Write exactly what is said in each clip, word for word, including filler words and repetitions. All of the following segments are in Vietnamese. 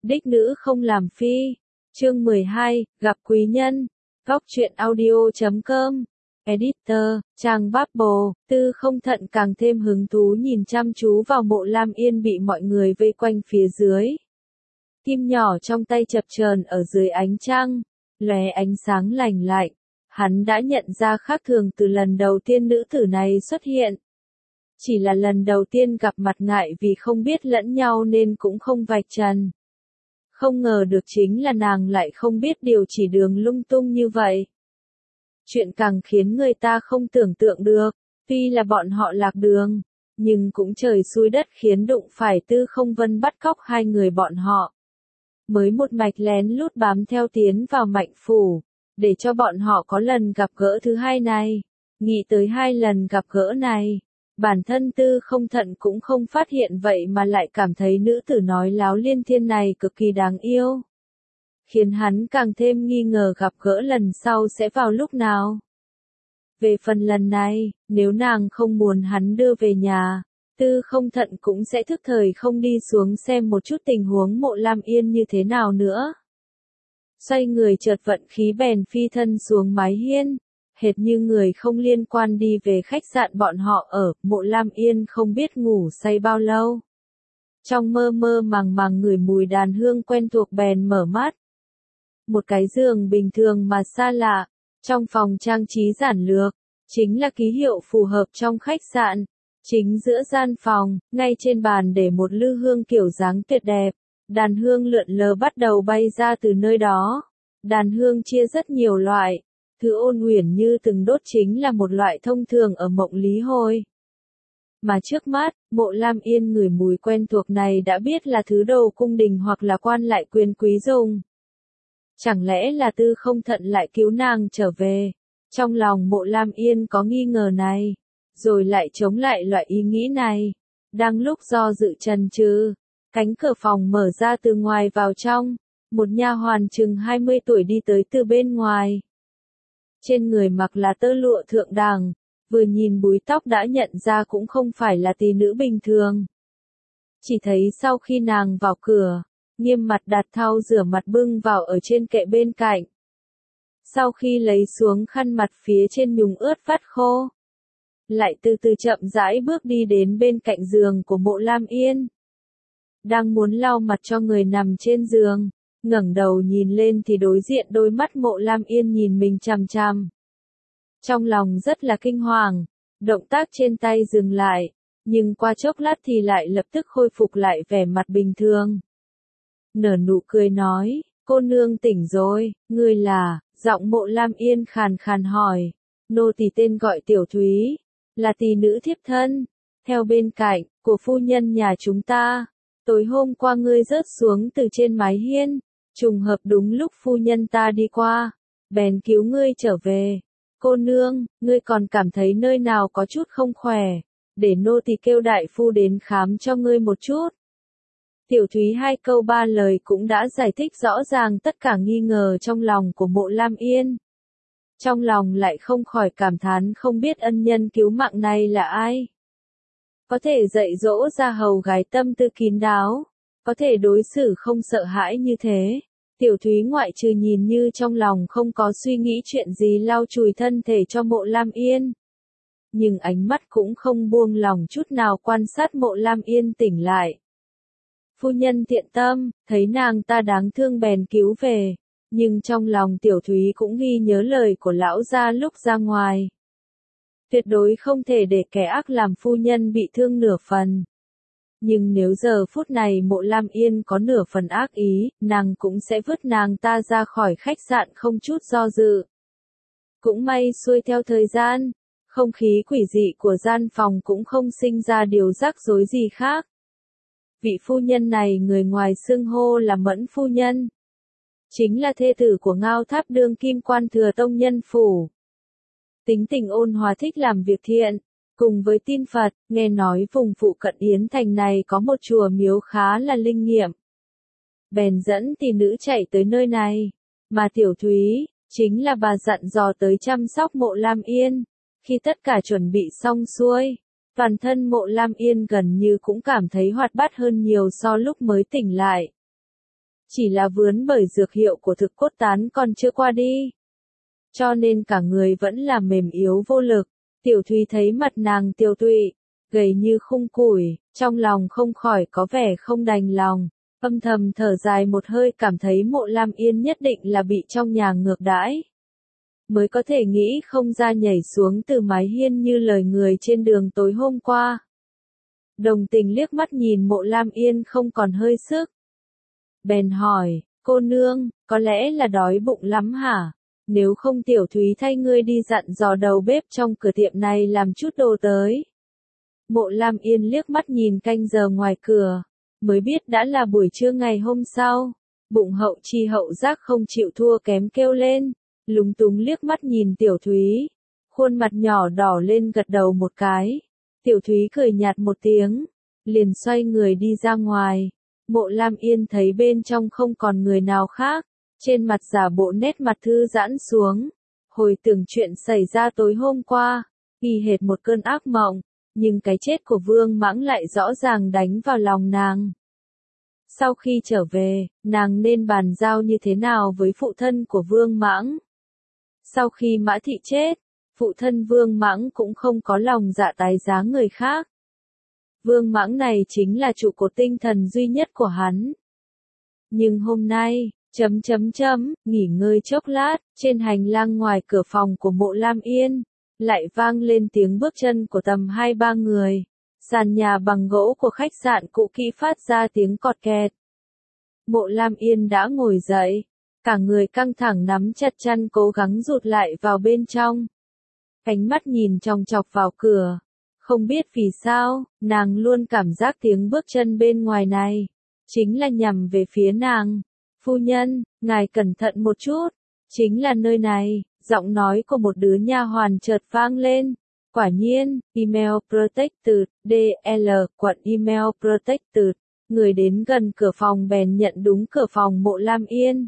Đích nữ không làm phi. Chương mười hai, gặp quý nhân. Góc truyện audio chấm com. Editor, trang Bubble. Tư Không Thận càng thêm hứng thú nhìn chăm chú vào Mộ Lam Yên bị mọi người vây quanh phía dưới. Kim nhỏ trong tay chập chờn ở dưới ánh trăng, lóe ánh sáng lành lạnh. Hắn đã nhận ra khác thường từ lần đầu tiên nữ tử này xuất hiện. Chỉ là lần đầu tiên gặp mặt ngại vì không biết lẫn nhau nên cũng không vạch trần. Không ngờ được chính là nàng lại không biết điều chỉ đường lung tung như vậy. Chuyện càng khiến người ta không tưởng tượng được, tuy là bọn họ lạc đường, nhưng cũng trời xui đất khiến đụng phải Tư Không Vân bắt cóc hai người bọn họ. Mới một mạch lén lút bám theo tiến vào Mạnh phủ, để cho bọn họ có lần gặp gỡ thứ hai này. Nghĩ tới hai lần gặp gỡ này, bản thân Tư Không Thận cũng không phát hiện vậy mà lại cảm thấy nữ tử nói láo liên thiên này cực kỳ đáng yêu. Khiến hắn càng thêm nghi ngờ gặp gỡ lần sau sẽ vào lúc nào. Về phần lần này, nếu nàng không muốn hắn đưa về nhà, Tư Không Thận cũng sẽ thức thời không đi xuống xem một chút tình huống Mộ Lam Yên như thế nào nữa. Xoay người chợt vận khí bèn phi thân xuống mái hiên, hệt như người không liên quan đi về khách sạn bọn họ ở. Mộ Lam Yên không biết ngủ say bao lâu. Trong mơ mơ màng màng ngửi mùi đàn hương quen thuộc bèn mở mắt. Một cái giường bình thường mà xa lạ, trong phòng trang trí giản lược, chính là ký hiệu phù hợp trong khách sạn. Chính giữa gian phòng, ngay trên bàn để một lư hương kiểu dáng tuyệt đẹp. Đàn hương lượn lờ bắt đầu bay ra từ nơi đó. Đàn hương chia rất nhiều loại. Thứ ôn uyển như từng đốt chính là một loại thông thường ở Mộng Lý Hồi. Mà trước mắt, Mộ Lam Yên ngửi mùi quen thuộc này đã biết là thứ đồ cung đình hoặc là quan lại quyền quý dùng. Chẳng lẽ là Tư Không Thận lại cứu nàng trở về? Trong lòng Mộ Lam Yên có nghi ngờ này, rồi lại chống lại loại ý nghĩ này. Đang lúc do dự chần chừ, cánh cửa phòng mở ra từ ngoài vào trong, một nha hoàn chừng hai mươi tuổi đi tới từ bên ngoài. Trên người mặc là tơ lụa thượng đẳng, vừa nhìn búi tóc đã nhận ra cũng không phải là tỷ nữ bình thường. Chỉ thấy sau khi nàng vào cửa, nghiêm mặt đặt thau rửa mặt bưng vào ở trên kệ bên cạnh. Sau khi lấy xuống khăn mặt phía trên nhúng ướt vắt khô, lại từ từ chậm rãi bước đi đến bên cạnh giường của Mộ Lam Yên. Đang muốn lau mặt cho người nằm trên giường, ngẩng đầu nhìn lên thì đối diện đôi mắt Mộ Lam Yên nhìn mình chằm chằm. Trong lòng rất là kinh hoàng, động tác trên tay dừng lại, nhưng qua chốc lát thì lại lập tức khôi phục lại vẻ mặt bình thường. Nở nụ cười nói, cô nương tỉnh rồi, ngươi là, giọng Mộ Lam Yên khàn khàn hỏi, nô tỳ tên gọi Tiểu Thúy, là tỷ nữ thiếp thân, theo bên cạnh, của phu nhân nhà chúng ta. Tối hôm qua ngươi rớt xuống từ trên mái hiên, trùng hợp đúng lúc phu nhân ta đi qua, bèn cứu ngươi trở về. Cô nương, ngươi còn cảm thấy nơi nào có chút không khỏe, để nô tỳ kêu đại phu đến khám cho ngươi một chút. Tiểu Thúy hai câu ba lời cũng đã giải thích rõ ràng tất cả nghi ngờ trong lòng của Mộ Lam Yên. Trong lòng lại không khỏi cảm thán không biết ân nhân cứu mạng này là ai. Có thể dạy dỗ ra hầu gái tâm tư kín đáo, có thể đối xử không sợ hãi như thế. Tiểu Thúy ngoại trừ nhìn như trong lòng không có suy nghĩ chuyện gì lau chùi thân thể cho Mộ Lam Yên. Nhưng ánh mắt cũng không buông lòng chút nào quan sát Mộ Lam Yên tỉnh lại. Phu nhân thiện tâm, thấy nàng ta đáng thương bèn cứu về, nhưng trong lòng Tiểu Thúy cũng ghi nhớ lời của lão gia lúc ra ngoài. Tuyệt đối không thể để kẻ ác làm phu nhân bị thương nửa phần. Nhưng nếu giờ phút này Mộ Lam Yên có nửa phần ác ý, nàng cũng sẽ vứt nàng ta ra khỏi khách sạn không chút do dự. Cũng may xuôi theo thời gian, không khí quỷ dị của gian phòng cũng không sinh ra điều rắc rối gì khác. Vị phu nhân này người ngoài xưng hô là Mẫn phu nhân, chính là thê tử của Ngao Tháp đương kim quan thừa tông nhân phủ. Tính tình ôn hòa thích làm việc thiện, cùng với tin Phật, nghe nói vùng phụ cận Yến Thành này có một chùa miếu khá là linh nghiệm. Bèn dẫn tỷ nữ chạy tới nơi này, mà Tiểu Thúy, chính là bà dặn dò tới chăm sóc Mộ Lam Yên. Khi tất cả chuẩn bị xong xuôi, toàn thân Mộ Lam Yên gần như cũng cảm thấy hoạt bát hơn nhiều so lúc mới tỉnh lại. chỉ là vướng bởi dược hiệu của thực cốt tán còn chưa qua đi. Cho nên cả người vẫn là mềm yếu vô lực. Tiểu Thúy thấy mặt nàng tiều tụy, gầy như khung củi, trong lòng không khỏi có vẻ không đành lòng, âm thầm thở dài một hơi cảm thấy Mộ Lam Yên nhất định là bị trong nhà ngược đãi. Mới có thể nghĩ không ra nhảy xuống từ mái hiên như lời người trên đường tối hôm qua. Đồng tình liếc mắt nhìn Mộ Lam Yên không còn hơi sức. Bèn hỏi, cô nương, có lẽ là đói bụng lắm hả? Nếu không Tiểu Thúy thay ngươi đi dặn dò đầu bếp trong cửa tiệm này làm chút đồ tới. Mộ Lam Yên liếc mắt nhìn canh giờ ngoài cửa, mới biết đã là buổi trưa ngày hôm sau. Bụng hậu chi hậu giác không chịu thua kém kêu lên, lúng túng liếc mắt nhìn Tiểu Thúy. Khuôn mặt nhỏ đỏ lên gật đầu một cái. Tiểu Thúy cười nhạt một tiếng, liền xoay người đi ra ngoài. Mộ Lam Yên thấy bên trong không còn người nào khác, trên mặt giả bộ nét mặt thư giãn xuống. Hồi tưởng chuyện xảy ra tối hôm qua, y hệt một cơn ác mộng, nhưng cái chết của Vương Mãng lại rõ ràng đánh vào lòng nàng. Sau khi trở về, nàng nên bàn giao như thế nào với phụ thân của Vương Mãng? Sau khi Mã Thị chết, phụ thân Vương Mãng cũng không có lòng dạ tái giá người khác. Vương Mãng này chính là trụ cột tinh thần duy nhất của hắn. Nhưng hôm nay, chấm chấm chấm, nghỉ ngơi chốc lát, trên hành lang ngoài cửa phòng của Mộ Lam Yên, lại vang lên tiếng bước chân của tầm hai ba người. Sàn nhà bằng gỗ của khách sạn cũ kỹ phát ra tiếng cọt kẹt. Mộ Lam Yên đã ngồi dậy, cả người căng thẳng nắm chặt chăn cố gắng rụt lại vào bên trong. Ánh mắt nhìn chòng chọc vào cửa. Không biết vì sao, nàng luôn cảm giác tiếng bước chân bên ngoài này, chính là nhằm về phía nàng. Phu nhân, ngài cẩn thận một chút, chính là nơi này, giọng nói của một đứa nha hoàn chợt vang lên. Quả nhiên, email protected, đê lờ, quận email protected, người đến gần cửa phòng bèn nhận đúng cửa phòng Mộ Lam Yên.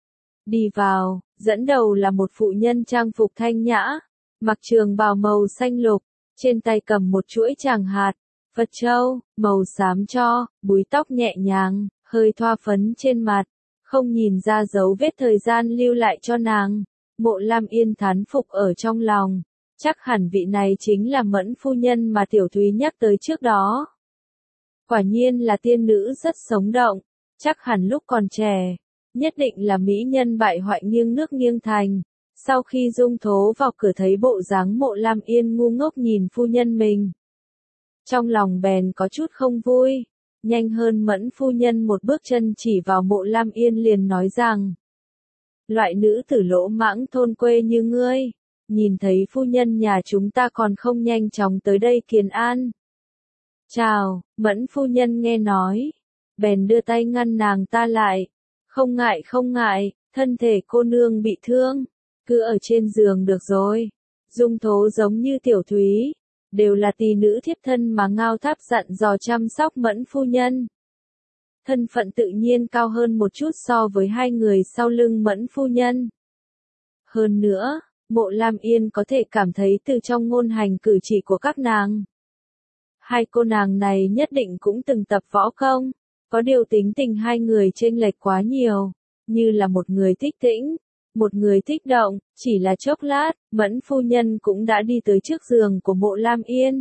Đi vào, dẫn đầu là một phụ nhân trang phục thanh nhã, mặc trường bào màu xanh lục, trên tay cầm một chuỗi tràng hạt, Phật châu, màu xám cho, búi tóc nhẹ nhàng, hơi thoa phấn trên mặt, không nhìn ra dấu vết thời gian lưu lại cho nàng. Mộ Lam Yên thán phục ở trong lòng, chắc hẳn vị này chính là Mẫn phu nhân mà Tiểu Thúy nhắc tới trước đó. Quả nhiên là tiên nữ rất sống động, chắc hẳn lúc còn trẻ, nhất định là mỹ nhân bại hoại nghiêng nước nghiêng thành. Sau khi Dung Thố vào cửa thấy bộ dáng Mộ Lam Yên ngu ngốc nhìn phu nhân mình, trong lòng bèn có chút không vui, nhanh hơn Mẫn phu nhân một bước chân chỉ vào Mộ Lam Yên liền nói rằng: loại nữ tử lỗ mãng thôn quê như ngươi, nhìn thấy phu nhân nhà chúng ta còn không nhanh chóng tới đây kiến an. Chào, Mẫn phu nhân nghe nói, bèn đưa tay ngăn nàng ta lại. Không ngại không ngại, thân thể cô nương bị thương, cứ ở trên giường được rồi. Dung Thố giống như Tiểu Thúy, đều là tỷ nữ thiếp thân mà Ngao Tháp dặn dò chăm sóc Mẫn phu nhân. Thân phận tự nhiên cao hơn một chút so với hai người sau lưng Mẫn phu nhân. Hơn nữa, Mộ Lam Yên có thể cảm thấy từ trong ngôn hành cử chỉ của các nàng, hai cô nàng này nhất định cũng từng tập võ công, có điều tính tình hai người chênh lệch quá nhiều, như là một người thích tĩnh, một người thích động, chỉ là chốc lát, Mẫn phu nhân cũng đã đi tới trước giường của Mộ Lam Yên.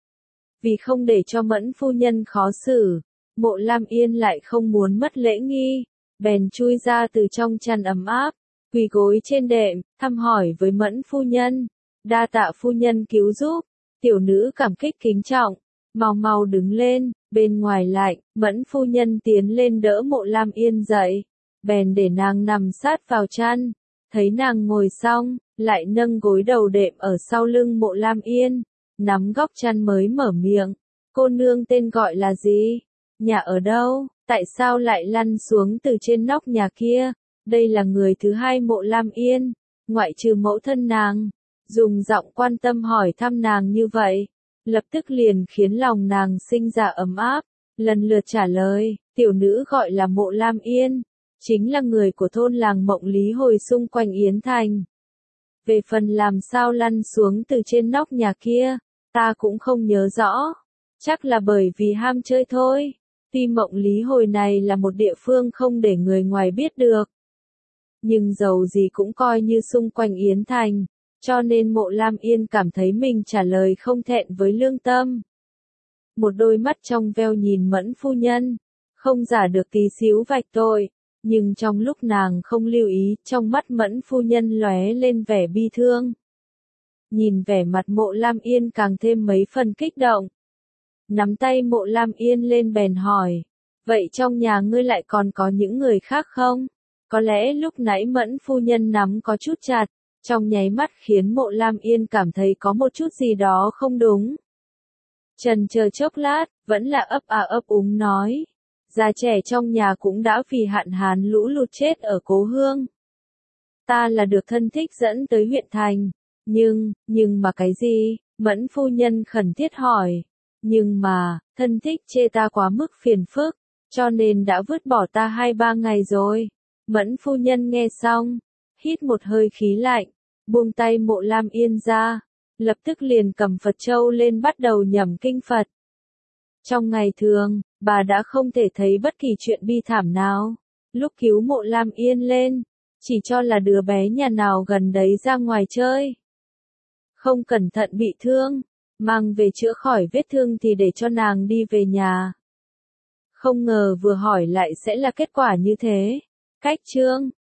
Vì không để cho Mẫn phu nhân khó xử, Mộ Lam Yên lại không muốn mất lễ nghi, bèn chui ra từ trong chăn ấm áp, quỳ gối trên đệm, thăm hỏi với Mẫn phu nhân. Đa tạ phu nhân cứu giúp, tiểu nữ cảm kích kính trọng, mau mau đứng lên. Bên ngoài lạnh, Mẫn phu nhân tiến lên đỡ Mộ Lam Yên dậy, bèn để nàng nằm sát vào chăn, thấy nàng ngồi xong, lại nâng gối đầu đệm ở sau lưng Mộ Lam Yên, nắm góc chăn mới mở miệng. Cô nương tên gọi là gì? Nhà ở đâu? Tại sao lại lăn xuống từ trên nóc nhà kia? Đây là người thứ hai Mộ Lam Yên, ngoại trừ mẫu thân nàng, dùng giọng quan tâm hỏi thăm nàng như vậy, lập tức liền khiến lòng nàng sinh ra ấm áp, lần lượt trả lời. Tiểu nữ gọi là Mộ Lam Yên, chính là người của thôn làng Mộng Lý hồi xung quanh Yến Thành. Về phần làm sao lăn xuống từ trên nóc nhà kia, ta cũng không nhớ rõ, chắc là bởi vì ham chơi thôi. Tuy Mộng Lý hồi này là một địa phương không để người ngoài biết được, nhưng dầu gì cũng coi như xung quanh Yến Thành, cho nên Mộ Lam Yên cảm thấy mình trả lời không thẹn với lương tâm. Một đôi mắt trong veo nhìn Mẫn phu nhân, không giả được tí xíu vạch tội, nhưng trong lúc nàng không lưu ý, trong mắt Mẫn phu nhân lóe lên vẻ bi thương. Nhìn vẻ mặt Mộ Lam Yên càng thêm mấy phần kích động. Nắm tay Mộ Lam Yên lên bèn hỏi, vậy trong nhà ngươi lại còn có những người khác không? Có lẽ lúc nãy Mẫn phu nhân nắm có chút chặt, trong nháy mắt khiến Mộ Lam Yên cảm thấy có một chút gì đó không đúng. Chần chờ chốc lát, vẫn là ấp à ấp úng nói, già trẻ trong nhà cũng đã vì hạn hán lũ lụt chết ở cố hương. Ta là được thân thích dẫn tới huyện thành, nhưng, nhưng mà cái gì? Mẫn phu nhân khẩn thiết hỏi. Nhưng mà, thân thích chê ta quá mức phiền phức, cho nên đã vứt bỏ ta hai ba ngày rồi. Mẫn phu nhân nghe xong, hít một hơi khí lạnh, buông tay Mộ Lam Yên ra, lập tức liền cầm Phật châu lên bắt đầu nhẩm kinh Phật. Trong ngày thường, bà đã không thể thấy bất kỳ chuyện bi thảm nào. Lúc cứu Mộ Lam Yên lên, chỉ cho là đứa bé nhà nào gần đấy ra ngoài chơi, không cẩn thận bị thương, mang về chữa khỏi vết thương thì để cho nàng đi về nhà. Không ngờ vừa hỏi lại sẽ là kết quả như thế. Cách chương